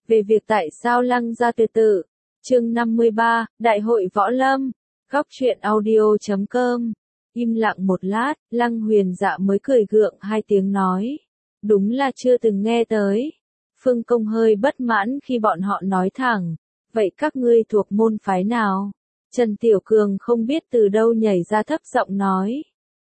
về việc tại sao Lăng gia tuyệt tự. Chương 53, Đại hội Võ Lâm. Góc truyện audio.com. Im lặng một lát, Lăng Huyền Dạ mới cười gượng hai tiếng nói. Đúng là chưa từng nghe tới. Phương Công hơi bất mãn khi bọn họ nói thẳng. Vậy các ngươi thuộc môn phái nào? Trần Tiểu Cường không biết từ đâu nhảy ra thấp giọng nói.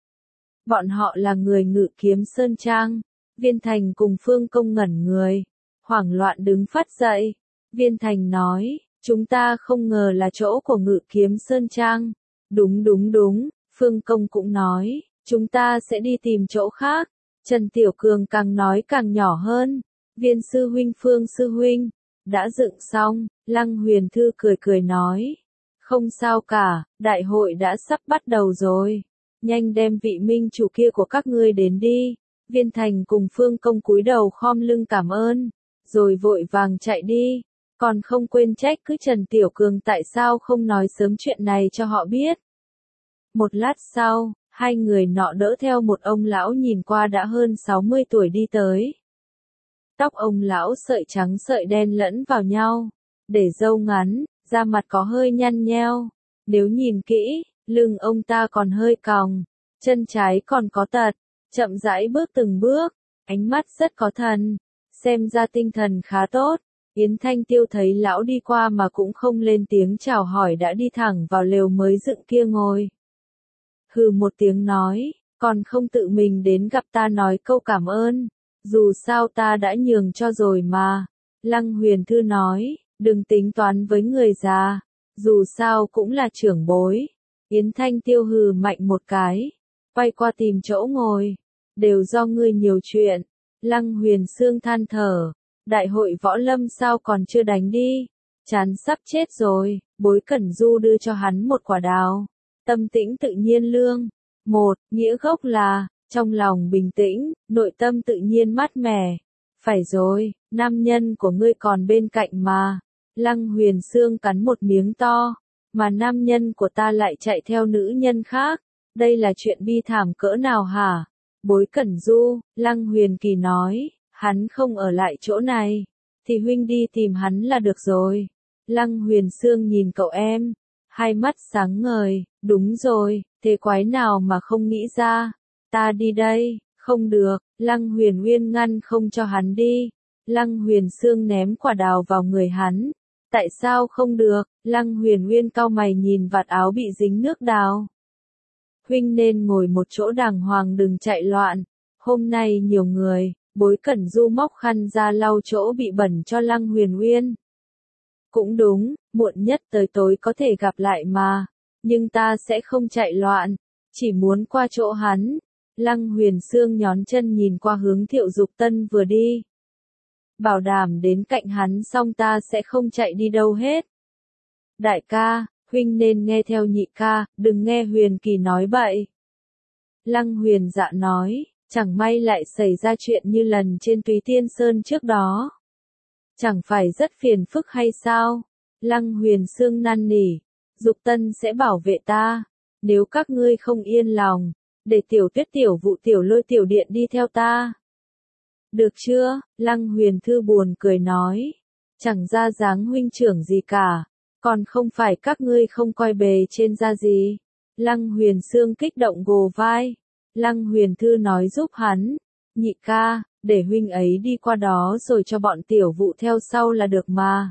Bọn họ là người Ngự Kiếm Sơn Trang. Viên Thành cùng Phương Công ngẩn người. Hoảng loạn đứng phát dậy. Viên Thành nói, chúng ta không ngờ là chỗ của Ngự Kiếm Sơn Trang. Đúng, Phương Công cũng nói, chúng ta sẽ đi tìm chỗ khác. Trần Tiểu Cường càng nói càng nhỏ hơn. Viên sư huynh Phương sư huynh, đã dựng xong, Lăng Huyền Thư cười nói. Không sao cả, đại hội đã sắp bắt đầu rồi. Nhanh đem vị minh chủ kia của các ngươi đến đi. Viên Thành cùng Phương Công cúi đầu khom lưng cảm ơn, rồi vội vàng chạy đi. Còn không quên trách cứ Trần Tiểu Cường tại sao không nói sớm chuyện này cho họ biết. Một lát sau, hai người nọ đỡ theo một ông lão nhìn qua đã hơn 60 tuổi đi tới. Tóc ông lão sợi trắng sợi đen lẫn vào nhau, để râu ngắn, da mặt có hơi nhăn nheo. Nếu nhìn kỹ, lưng ông ta còn hơi còng, chân trái còn có tật, chậm rãi bước từng bước, ánh mắt rất có thần, xem ra tinh thần khá tốt. Yến Thanh Tiêu thấy lão đi qua mà cũng không lên tiếng chào hỏi đã đi thẳng vào lều mới dựng kia ngồi. Hừ một tiếng nói, còn không tự mình đến gặp ta nói câu cảm ơn, dù sao ta đã nhường cho rồi mà. Lăng Huyền Thư nói, đừng tính toán với người già, dù sao cũng là trưởng bối. Yến Thanh Tiêu hừ mạnh một cái, quay qua tìm chỗ ngồi, đều do ngươi nhiều chuyện. Lăng Huyền Sương than thở, đại hội võ lâm sao còn chưa đánh đi, chán sắp chết rồi. Bối Cẩn Du đưa cho hắn một quả đào. Tâm tĩnh tự nhiên lương. Một, nghĩa gốc là, trong lòng bình tĩnh, nội tâm tự nhiên mát mẻ. Phải rồi, nam nhân của ngươi còn bên cạnh mà. Lăng Huyền Sương cắn một miếng to, mà nam nhân của ta lại chạy theo nữ nhân khác. Đây là chuyện bi thảm cỡ nào hả? Bối Cẩn Du, Lăng Huyền Kỳ nói, hắn không ở lại chỗ này, thì huynh đi tìm hắn là được rồi. Lăng Huyền Sương nhìn cậu em, hai mắt sáng ngời, đúng rồi, thế quái nào mà không nghĩ ra. Ta đi đây. Không được, Lăng Huyền Uyên ngăn không cho hắn đi. Lăng Huyền Sương ném quả đào vào người hắn. Tại sao không được? Lăng Huyền Uyên cau mày nhìn vạt áo bị dính nước đào. Huynh nên ngồi một chỗ đàng hoàng đừng chạy loạn. Hôm nay nhiều người. Bối Cẩn Du móc khăn ra lau chỗ bị bẩn cho Lăng Huyền Uyên. Cũng đúng, muộn nhất tới tối có thể gặp lại mà. Nhưng ta sẽ không chạy loạn, chỉ muốn qua chỗ hắn. Lăng Huyền Sương nhón chân nhìn qua hướng Thiệu Dục Tân vừa đi. Bảo đảm đến cạnh hắn xong ta sẽ không chạy đi đâu hết. Đại ca, huynh nên nghe theo nhị ca, đừng nghe Huyền Kỳ nói bậy. Lăng Huyền Dạ nói, chẳng may lại xảy ra chuyện như lần trên Túy Tiên Sơn trước đó. Chẳng phải rất phiền phức hay sao? Lăng Huyền Sương năn nỉ, Dục Tân sẽ bảo vệ ta. Nếu các ngươi không yên lòng, để Tiểu Tuyết Tiểu Vụ Tiểu Lôi Tiểu Điện đi theo ta. Được chưa? Lăng Huyền Thư buồn cười nói. Chẳng ra dáng huynh trưởng gì cả. Còn không phải các ngươi không coi bề trên ra gì. Lăng Huyền Sương kích động gồ vai. Lăng Huyền Thư nói giúp hắn. Nhị ca, để huynh ấy đi qua đó rồi cho bọn Tiểu Vụ theo sau là được mà.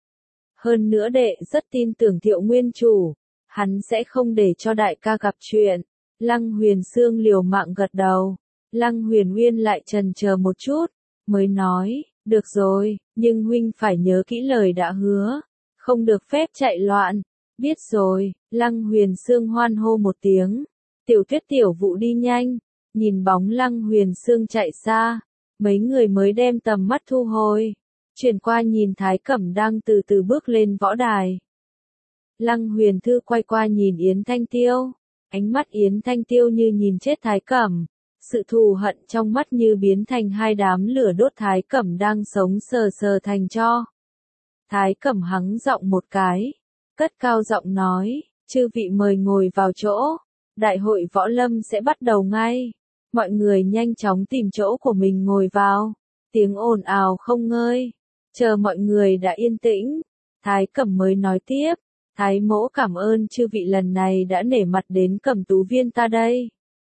Hơn nữa đệ rất tin tưởng Thiệu Nguyên Chủ. Hắn sẽ không để cho đại ca gặp chuyện. Lăng Huyền Sương liều mạng gật đầu. Lăng Huyền Uyên lại chần chờ một chút, mới nói, được rồi, nhưng huynh phải nhớ kỹ lời đã hứa, không được phép chạy loạn. Biết rồi. Lăng Huyền Sương hoan hô một tiếng. Tiểu Tuyết Tiểu Vụ đi nhanh, nhìn bóng Lăng Huyền Sương chạy xa, mấy người mới đem tầm mắt thu hồi, chuyển qua nhìn Thái Cẩm đang từ từ bước lên võ đài. Lăng Huyền Thư quay qua nhìn Yến Thanh Tiêu, ánh mắt Yến Thanh Tiêu như nhìn chết Thái Cẩm, sự thù hận trong mắt như biến thành hai đám lửa đốt Thái Cẩm đang sống sờ sờ thành tro. Thái Cẩm hắng giọng một cái, cất cao giọng nói, chư vị mời ngồi vào chỗ, đại hội võ lâm sẽ bắt đầu ngay. Mọi người nhanh chóng tìm chỗ của mình ngồi vào, tiếng ồn ào không ngơi. Chờ mọi người đã yên tĩnh, Thái Cẩm mới nói tiếp, Thái mỗ cảm ơn chư vị lần này đã nể mặt đến Cẩm Tú Viên ta đây.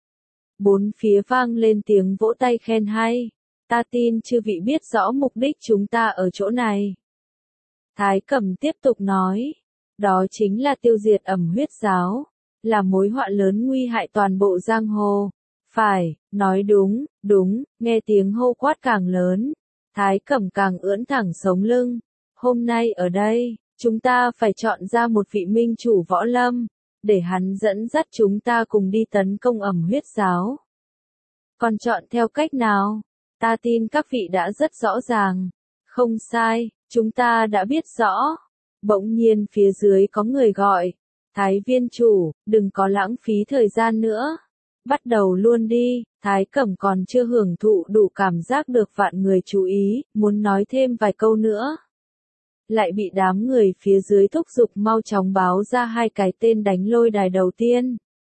Bốn phía vang lên tiếng vỗ tay khen hay, ta tin chư vị biết rõ mục đích chúng ta ở chỗ này. Thái Cẩm tiếp tục nói, đó chính là tiêu diệt Ẩm Huyết giáo, là mối họa lớn nguy hại toàn bộ giang hồ. Phải, nói đúng, đúng, nghe tiếng hô quát càng lớn, Thái Cẩm càng ưỡn thẳng sống lưng. Hôm nay ở đây, chúng ta phải chọn ra một vị minh chủ võ lâm, để hắn dẫn dắt chúng ta cùng đi tấn công Ẩm Huyết giáo. Còn chọn theo cách nào? Ta tin các vị đã rất rõ ràng. Không sai, chúng ta đã biết rõ. Bỗng nhiên phía dưới có người gọi, Thái viên chủ, đừng có lãng phí thời gian nữa. Bắt đầu luôn đi. Thái Cẩm còn chưa hưởng thụ đủ cảm giác được vạn người chú ý, muốn nói thêm vài câu nữa. Lại bị đám người phía dưới thúc giục mau chóng báo ra hai cái tên đánh lôi đài đầu tiên.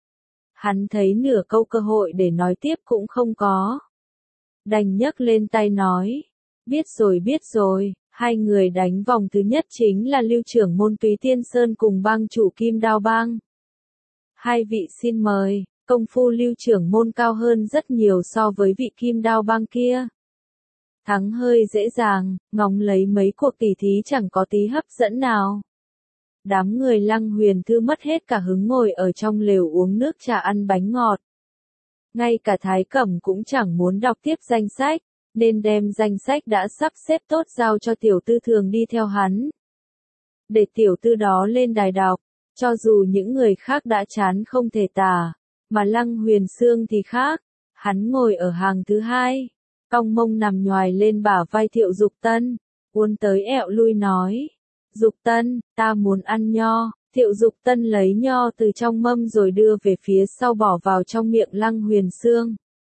Hắn thấy nửa câu cơ hội để nói tiếp cũng không có. Đành nhấc lên tay nói, biết rồi, hai người đánh vòng thứ nhất chính là lưu trưởng môn Túy Tiên Sơn cùng bang chủ Kim Đao Bang. Hai vị xin mời, công phu lưu trưởng môn cao hơn rất nhiều so với vị Kim Đao Bang kia. Thắng hơi dễ dàng, ngóng lấy mấy cuộc tỉ thí chẳng có tí hấp dẫn nào. Đám người Lăng Huyền Thư mất hết cả hứng ngồi ở trong lều uống nước trà ăn bánh ngọt. Ngay cả Thái Cẩm cũng chẳng muốn đọc tiếp danh sách, nên đem danh sách đã sắp xếp tốt giao cho tiểu tư thường đi theo hắn. Để tiểu tư đó lên đài đọc, cho dù những người khác đã chán không thể tả, mà Lăng Huyền Sương thì khác, hắn ngồi ở hàng thứ hai, cong mông nằm nhoài lên bả vai Thiệu Dục Tân, uốn tới ẹo lui nói. Dục Tân, ta muốn ăn nho. Thiệu Dục Tân lấy nho từ trong mâm rồi đưa về phía sau bỏ vào trong miệng Lăng Huyền Sương.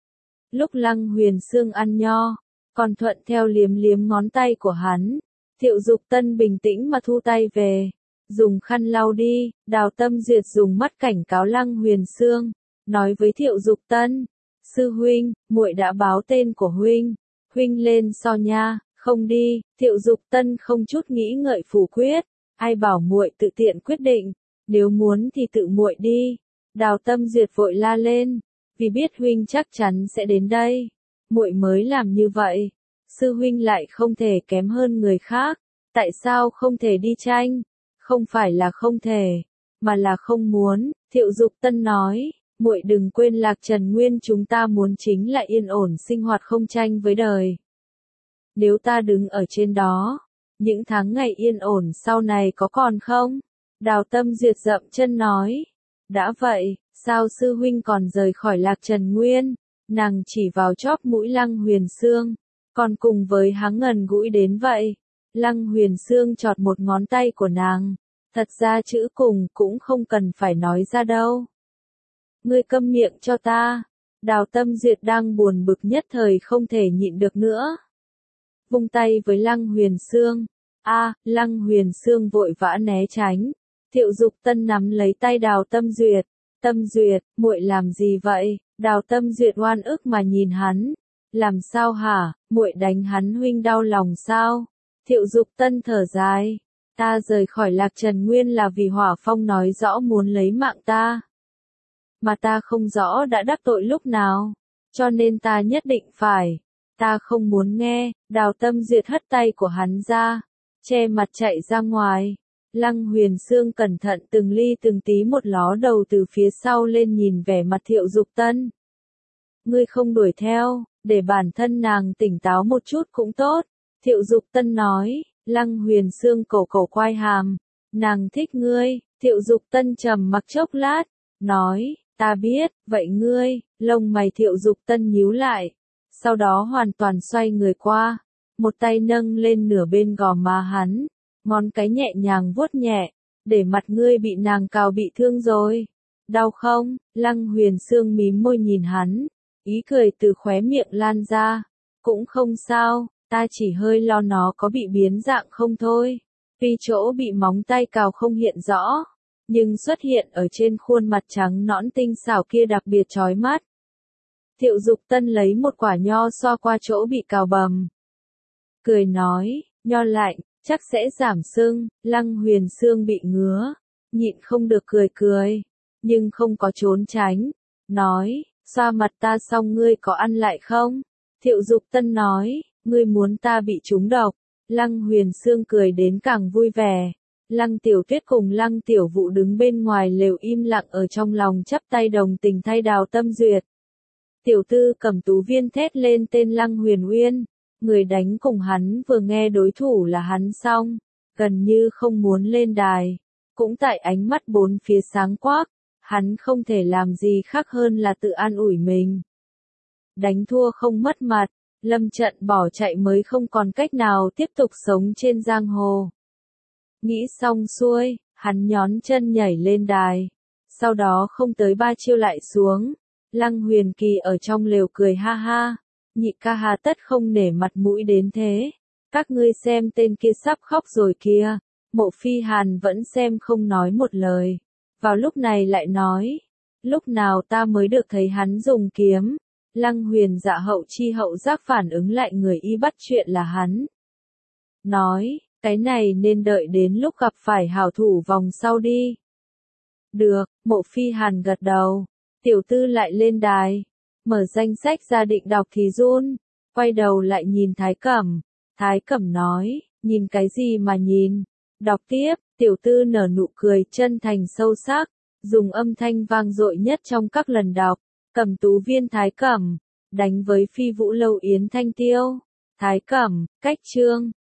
Lúc Lăng Huyền Sương ăn nho, còn thuận theo liếm liếm ngón tay của hắn. Thiệu Dục Tân bình tĩnh mà thu tay về, dùng khăn lau đi. Đào Tâm Duyệt dùng mắt cảnh cáo Lăng Huyền Sương, nói với Thiệu Dục Tân, sư huynh, muội đã báo tên của huynh lên so nha. Không đi. Thiệu Dục Tân không chút nghĩ ngợi phủ quyết, ai bảo muội tự tiện quyết định, nếu muốn thì tự muội đi. Đào Tâm Duyệt vội la lên, vì biết huynh chắc chắn sẽ đến đây, muội mới làm như vậy. Sư huynh lại không thể kém hơn người khác, tại sao không thể đi tranh? Không phải là không thể, mà là không muốn. Thiệu Dục Tân nói, muội đừng quên Lạc Trần Nguyên chúng ta muốn chính là yên ổn sinh hoạt không tranh với đời. Nếu ta đứng ở trên đó, những tháng ngày yên ổn sau này có còn không? Đào Tâm Duyệt dậm chân nói. Đã vậy, sao sư huynh còn rời khỏi Lạc Trần Nguyên? Nàng chỉ vào chóp mũi Lăng Huyền Sương, còn cùng với hắn gần gũi đến vậy. Lăng Huyền Sương chọt một ngón tay của nàng. Thật ra chữ cùng cũng không cần phải nói ra đâu. Ngươi câm miệng cho ta. Đào Tâm Duyệt đang buồn bực nhất thời không thể nhịn được nữa. Vung tay với Lăng Huyền Sương. Lăng Huyền Sương vội vã né tránh. Thiệu Dục Tân nắm lấy tay Đào Tâm Duyệt. Tâm Duyệt, muội làm gì vậy? Đào Tâm Duyệt oan ức mà nhìn hắn. Làm sao hả? Muội đánh hắn huynh đau lòng sao? Thiệu Dục Tân thở dài. Ta rời khỏi Lạc Trần Nguyên là vì Hỏa Phong nói rõ muốn lấy mạng ta. Mà ta không rõ đã đắc tội lúc nào, cho nên ta nhất định phải. Ta không muốn nghe. Đào Tâm Duyệt hất tay của hắn ra, che mặt chạy ra ngoài. Lăng Huyền Sương cẩn thận từng ly từng tí một ló đầu từ phía sau lên nhìn vẻ mặt Thiệu Dục Tân. Ngươi không đuổi theo, để bản thân nàng tỉnh táo một chút cũng tốt. Thiệu Dục Tân nói. Lăng Huyền Sương cổ quay hàm. Nàng thích ngươi. Thiệu Dục Tân trầm mặc chốc lát, nói, ta biết, vậy ngươi. Lông mày Thiệu Dục Tân nhíu lại, sau đó hoàn toàn xoay người qua, một tay nâng lên nửa bên gò má hắn, ngón cái nhẹ nhàng vuốt nhẹ, để mặt ngươi bị nàng cào bị thương rồi. Đau không? Lăng Huyền Sương mím môi nhìn hắn, ý cười từ khóe miệng lan ra. Cũng không sao, ta chỉ hơi lo nó có bị biến dạng không thôi. Vì chỗ bị móng tay cào không hiện rõ, nhưng xuất hiện ở trên khuôn mặt trắng nõn tinh xảo kia đặc biệt chói mắt. Thiệu Dục Tân lấy một quả nho xoa qua chỗ bị cào bầm. Cười nói, nho lạnh, chắc sẽ giảm sưng. Lăng Huyền Sương bị ngứa, nhịn không được cười cười, nhưng không có trốn tránh, nói, xoa mặt ta xong ngươi có ăn lại không? Thiệu Dục Tân nói, ngươi muốn ta bị trúng độc. Lăng Huyền Sương cười đến càng vui vẻ. Lăng Tiểu Tuyết cùng Lăng Tiểu Vũ đứng bên ngoài lều im lặng ở trong lòng chắp tay đồng tình thay Đào Tâm Duyệt. Tiểu tư Cẩm Tú Viên thét lên tên Lăng Huyền Uyên, người đánh cùng hắn vừa nghe đối thủ là hắn xong, gần như không muốn lên đài, cũng tại ánh mắt bốn phía sáng quắc, hắn không thể làm gì khác hơn là tự an ủi mình. Đánh thua không mất mặt, lâm trận bỏ chạy mới không còn cách nào tiếp tục sống trên giang hồ. Nghĩ xong xuôi, hắn nhón chân nhảy lên đài, sau đó không tới 3 chiêu lại xuống. Lăng Huyền Kỳ ở trong lều cười ha ha, nhị ca hà tất không nể mặt mũi đến thế, các ngươi xem tên kia sắp khóc rồi kìa. Mộ Phi Hàn vẫn xem không nói một lời, vào lúc này lại nói, lúc nào ta mới được thấy hắn dùng kiếm. Lăng Huyền Dạ hậu chi hậu giác phản ứng lại người y bắt chuyện là hắn. Nói, cái này nên đợi đến lúc gặp phải hảo thủ vòng sau đi. Được, Mộ Phi Hàn gật đầu. Tiểu tư lại lên đài, mở danh sách ra định đọc thì run, quay đầu lại nhìn Thái Cẩm. Thái Cẩm nói, nhìn cái gì mà nhìn, đọc tiếp. Tiểu tư nở nụ cười chân thành sâu sắc, dùng âm thanh vang dội nhất trong các lần đọc. Cẩm Tú Viên Thái Cẩm, đánh với Phi Vũ Lâu Yến Thanh Tiêu. Thái Cẩm, cách chương.